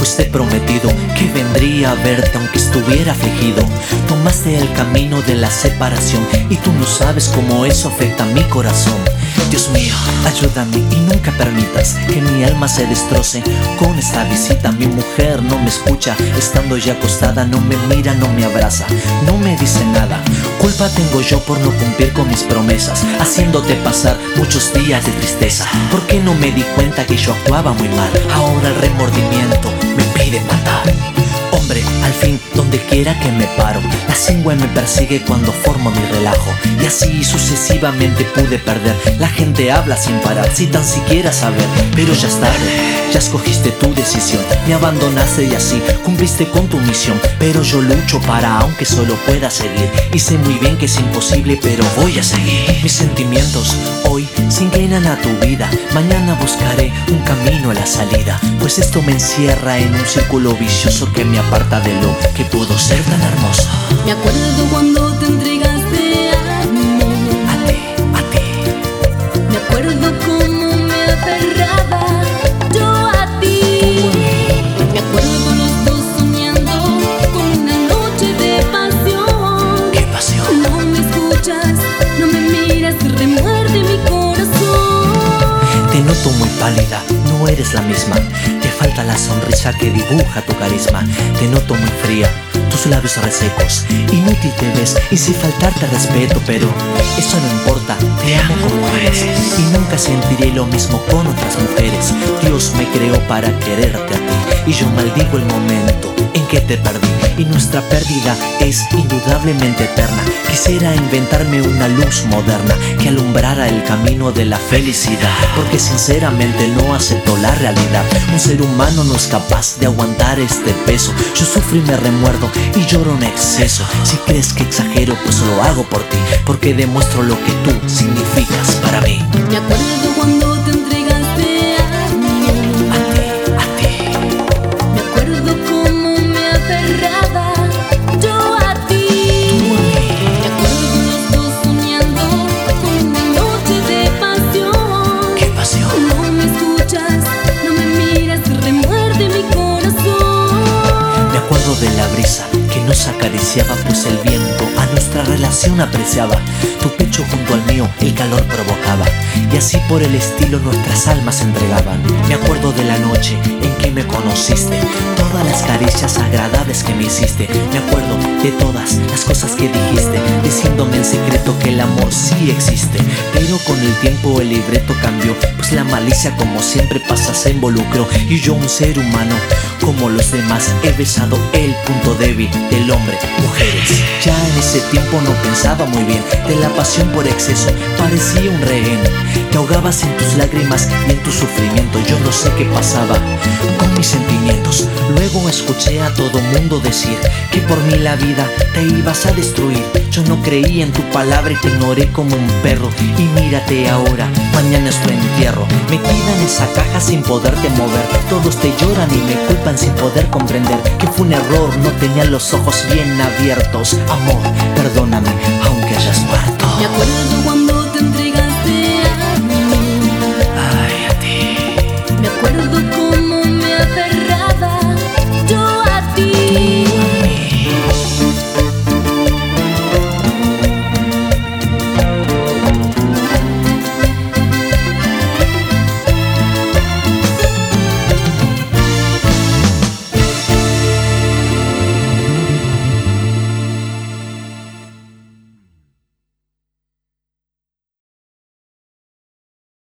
pues te he prometido que vendría a verte aunque estuviera afligido. Tomaste el camino de la separación y tú no sabes cómo eso afecta a mi corazón. Dios mío, ayúdame y nunca permitas que mi alma se destroce con esta visita. Mi mujer no me escucha, estando ya acostada, no me mira, no me abraza, no me dice nada. Culpa tengo yo por no cumplir con mis promesas, haciéndote pasar muchos días de tristeza. ¿Por qué no me di cuenta que yo actuaba muy mal? Ahora el remordimiento me pide matar. Hombre, al fin, donde quiera que me paro, la cingüe me persigue cuando formo mi relajo. Y así sucesivamente pude perder. La gente habla sin parar, sin tan siquiera saber. Pero ya es tarde, ya escogiste tu decisión. Me abandonaste y así cumpliste con tu misión. Pero yo lucho para aunque solo pueda seguir. Y sé muy bien que es imposible, pero voy a seguir. Mis sentimientos hoy se inclinan a tu vida. Mañana buscaré un camino a la salida, pues esto me encierra en un círculo vicioso que me aparta de lo que pudo ser tan hermoso. Me acuerdo cuando te entregaste a mí, A ti. me acuerdo cómo me aferraba yo a ti. Me acuerdo los dos soñando con una noche de pasión. ¡Qué pasión! No me escuchas, no me miras, remuerde mi corazón. Te noto muy pálida, no eres la misma. Te falta la sonrisa que dibuja tu carisma. Te noto muy fría, tus labios resecos. Inútil te ves y sin faltarte respeto, pero eso no importa, te amo como eres. Y nunca sentiré lo mismo con otras mujeres. Dios me creó para quererte a ti, y yo maldigo el momento en que te perdí. Y nuestra pérdida es indudablemente eterna. Quisiera inventarme una luz moderna que alumbrara el camino de la felicidad, porque sinceramente no acepto la realidad. Un ser humano no es capaz de aguantar este peso. Yo sufro y me remuerdo y lloro en exceso. Si crees que exagero, pues lo hago por ti, porque demuestro lo que tú significas para mí. Me acuerdo cuando te entregaste a mí, A ti. me acuerdo cómo me aferraba yo a ti. Me acuerdo los dos soñando con una noche de pasión. ¡Qué pasión! No me escuchas, no me miras, remuerde mi corazón. Me acuerdo de la brisa que nos acariciaba, pues el viento a nuestra relación apreciaba. Tu pecho junto al mío el calor provocaba, y así por el estilo nuestras almas se entregaban. Me acuerdo de la noche en que me conociste, todas las caricias agradables que me hiciste. Me acuerdo de todas las cosas que dijiste, diciéndome en secreto que el amor sí existe. Pero con el tiempo el libreto cambió, pues la malicia como siempre pasa se involucró. Y yo, un ser humano como los demás, he besado el punto débil del hombre, mujeres. Ya en ese tiempo no pensaba muy bien de la pasión por exceso, parecía un rehén. Te ahogabas en tus lágrimas y en tu sufrimiento. Yo no sé qué pasaba con mis sentimientos. Luego escuché a todo mundo decir que por mí la vida te ibas a destruir. Yo no creí en tu palabra y te ignoré como un perro. Y mírate ahora, mañana es tu entierro, metida en esa caja sin poderte mover. Todos te lloran y me culpan sin poder comprender que fue un error, no tenía los ojos bien abiertos. Amor, perdóname aunque hayas muerto. Me acuerdo cuando te entregaste a mí, Ay, a ti. me acuerdo